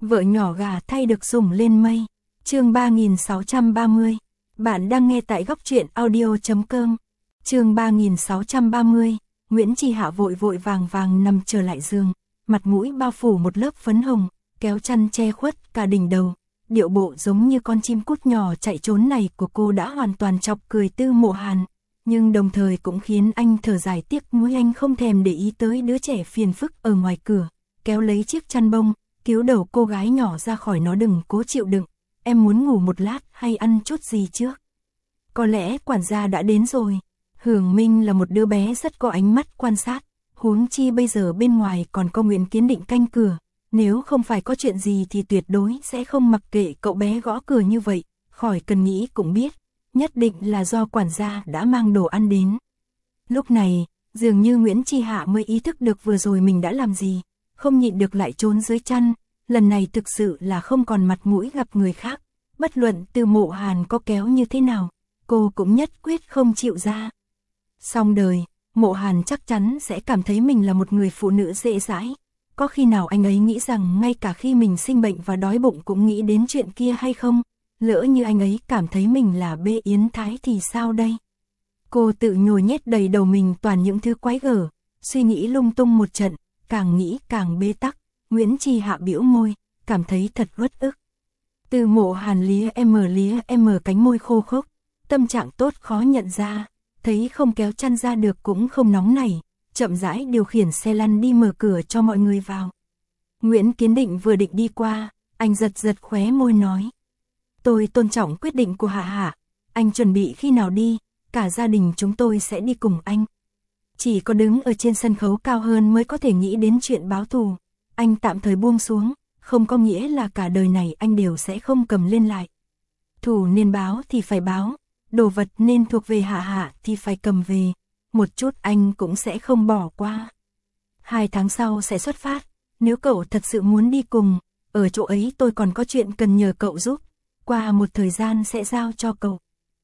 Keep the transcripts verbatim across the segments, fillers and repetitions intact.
Vợ nhỏ gà thay được sủng lên mây. Chương ba nghìn sáu trăm ba mươi. Bạn đang nghe tại góc truyện audio chấm com. Chương ba nghìn sáu trăm ba mươi. Nguyễn Chi Hạ vội vội vàng vàng nằm trở lại giường, mặt mũi bao phủ một lớp phấn hồng, kéo chăn che khuất cả đỉnh đầu. Điệu bộ giống như con chim cút nhỏ chạy trốn này của cô đã hoàn toàn chọc cười Tư Mộ Hàn, nhưng đồng thời cũng khiến anh thở dài tiếc nuối. Anh không thèm để ý tới đứa trẻ phiền phức ở ngoài cửa, kéo lấy chiếc chăn bông, cứu đầu cô gái nhỏ ra khỏi nó. Đừng cố chịu đựng, em muốn ngủ một lát hay ăn chút gì trước? Có lẽ quản gia đã đến rồi. Hưởng Minh là một đứa bé rất có ánh mắt quan sát, huống chi bây giờ bên ngoài còn có Nguyễn Kiến Định canh cửa. Nếu không phải có chuyện gì thì tuyệt đối sẽ không mặc kệ cậu bé gõ cửa như vậy, khỏi cần nghĩ cũng biết, nhất định là do quản gia đã mang đồ ăn đến. Lúc này, dường như Nguyễn Chi Hạ mới ý thức được vừa rồi mình đã làm gì, không nhịn được lại trốn dưới chăn, lần này thực sự là không còn mặt mũi gặp người khác, bất luận Tư Mộ Hàn có kéo như thế nào, cô cũng nhất quyết không chịu ra. Xong đời, Mộ Hàn chắc chắn sẽ cảm thấy mình là một người phụ nữ dễ dãi. Có khi nào anh ấy nghĩ rằng ngay cả khi mình sinh bệnh và đói bụng cũng nghĩ đến chuyện kia hay không? Lỡ như anh ấy cảm thấy mình là bê yến thái thì sao đây? Cô tự nhồi nhét đầy đầu mình toàn những thứ quái gở, suy nghĩ lung tung một trận, càng nghĩ càng bế tắc. Nguyễn Chi Hạ bĩu môi, cảm thấy thật uất ức. Tư Mộ Hàn lía em lía em cánh môi khô khốc, tâm trạng tốt khó nhận ra, thấy không kéo chăn ra được cũng không nóng nảy, chậm rãi điều khiển xe lăn đi mở cửa cho mọi người vào. Nguyễn Kiến Định vừa định đi qua, anh giật giật khóe môi nói: "Tôi tôn trọng quyết định của Hạ Hạ, anh chuẩn bị khi nào đi, cả gia đình chúng tôi sẽ đi cùng anh. Chỉ có đứng ở trên sân khấu cao hơn mới có thể nghĩ đến chuyện báo thù, anh tạm thời buông xuống, không có nghĩa là cả đời này anh đều sẽ không cầm lên lại. Thù nên báo thì phải báo, đồ vật nên thuộc về Hạ Hạ thì phải cầm về. Một chút anh cũng sẽ không bỏ qua. Hai tháng sau sẽ xuất phát, nếu cậu thật sự muốn đi cùng, ở chỗ ấy tôi còn có chuyện cần nhờ cậu giúp, qua một thời gian sẽ giao cho cậu."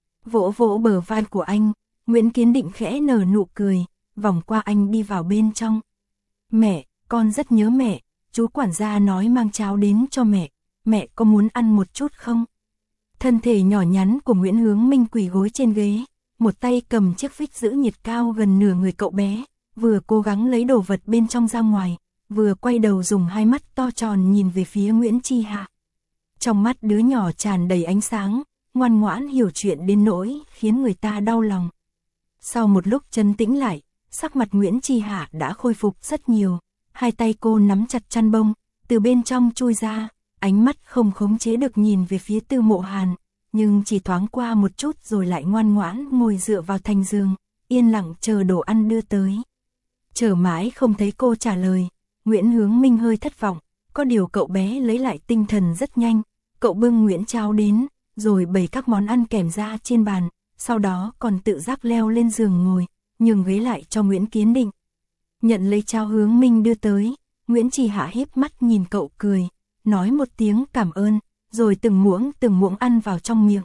Vỗ vỗ bờ vai của anh, Nguyễn Kiến Định khẽ nở nụ cười, vòng qua anh đi vào bên trong. "Mẹ, con rất nhớ mẹ, chú quản gia nói mang cháo đến cho mẹ, mẹ có muốn ăn một chút không?" Thân thể nhỏ nhắn của Nguyễn Hướng Minh quỳ gối trên ghế, một tay cầm chiếc phích giữ nhiệt cao gần nửa người cậu bé, vừa cố gắng lấy đồ vật bên trong ra ngoài, vừa quay đầu dùng hai mắt to tròn nhìn về phía Nguyễn Chi Hạ. Trong mắt đứa nhỏ tràn đầy ánh sáng, ngoan ngoãn hiểu chuyện đến nỗi khiến người ta đau lòng. Sau một lúc trấn tĩnh lại, sắc mặt Nguyễn Chi Hạ đã khôi phục rất nhiều, hai tay cô nắm chặt chăn bông, từ bên trong chui ra, ánh mắt không khống chế được nhìn về phía Tư Mộ Hàn, nhưng chỉ thoáng qua một chút rồi lại ngoan ngoãn ngồi dựa vào thành giường, yên lặng chờ đồ ăn đưa tới. Chờ mãi không thấy cô trả lời, Nguyễn Hướng Minh hơi thất vọng, có điều cậu bé lấy lại tinh thần rất nhanh, cậu bưng Nguyễn cháo đến, rồi bày các món ăn kèm ra trên bàn, sau đó còn tự giác leo lên giường ngồi, nhường ghế lại cho Nguyễn Kiến Định. Nhận lấy cháo Hướng Minh đưa tới, Nguyễn Chi Hạ híp mắt nhìn cậu cười, nói một tiếng cảm ơn, rồi từng muỗng từng muỗng ăn vào trong miệng.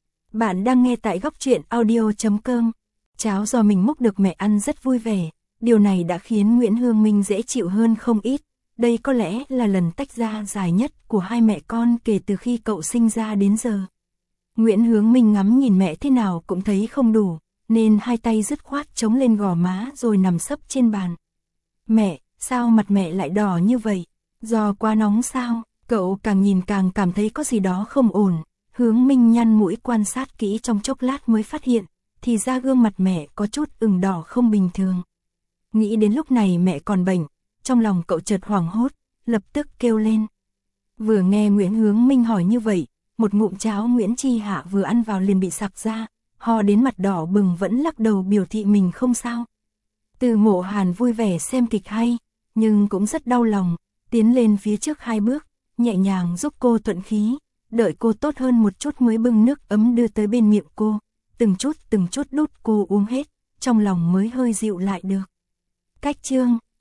Bạn đang nghe tại góc truyện audio chấm com. Cháo do mình múc được mẹ ăn rất vui vẻ, điều này đã khiến Nguyễn Hướng Minh dễ chịu hơn không ít. Đây có lẽ là lần tách ra dài nhất của hai mẹ con kể từ khi cậu sinh ra đến giờ. Nguyễn Hướng Minh ngắm nhìn mẹ thế nào cũng thấy không đủ, nên hai tay dứt khoát chống lên gò má rồi nằm sấp trên bàn. "Mẹ, sao mặt mẹ lại đỏ như vậy? Do quá nóng sao?" Cậu càng nhìn càng cảm thấy có gì đó không ổn. Hướng Minh nhăn mũi quan sát kỹ trong chốc lát mới phát hiện, thì ra gương mặt mẹ có chút ửng đỏ không bình thường. Nghĩ đến lúc này mẹ còn bệnh, trong lòng cậu chợt hoảng hốt, lập tức kêu lên. Vừa nghe Nguyễn Hướng Minh hỏi như vậy, một ngụm cháo Nguyễn Chi Hạ vừa ăn vào liền bị sặc ra, ho đến mặt đỏ bừng vẫn lắc đầu biểu thị mình không sao. Tư Mộ Hàn vui vẻ xem kịch hay, nhưng cũng rất đau lòng, tiến lên phía trước hai bước, nhẹ nhàng giúp cô thuận khí, đợi cô tốt hơn một chút mới bưng nước ấm đưa tới bên miệng cô, từng chút từng chút đút cô uống hết, trong lòng mới hơi dịu lại được. Cách chương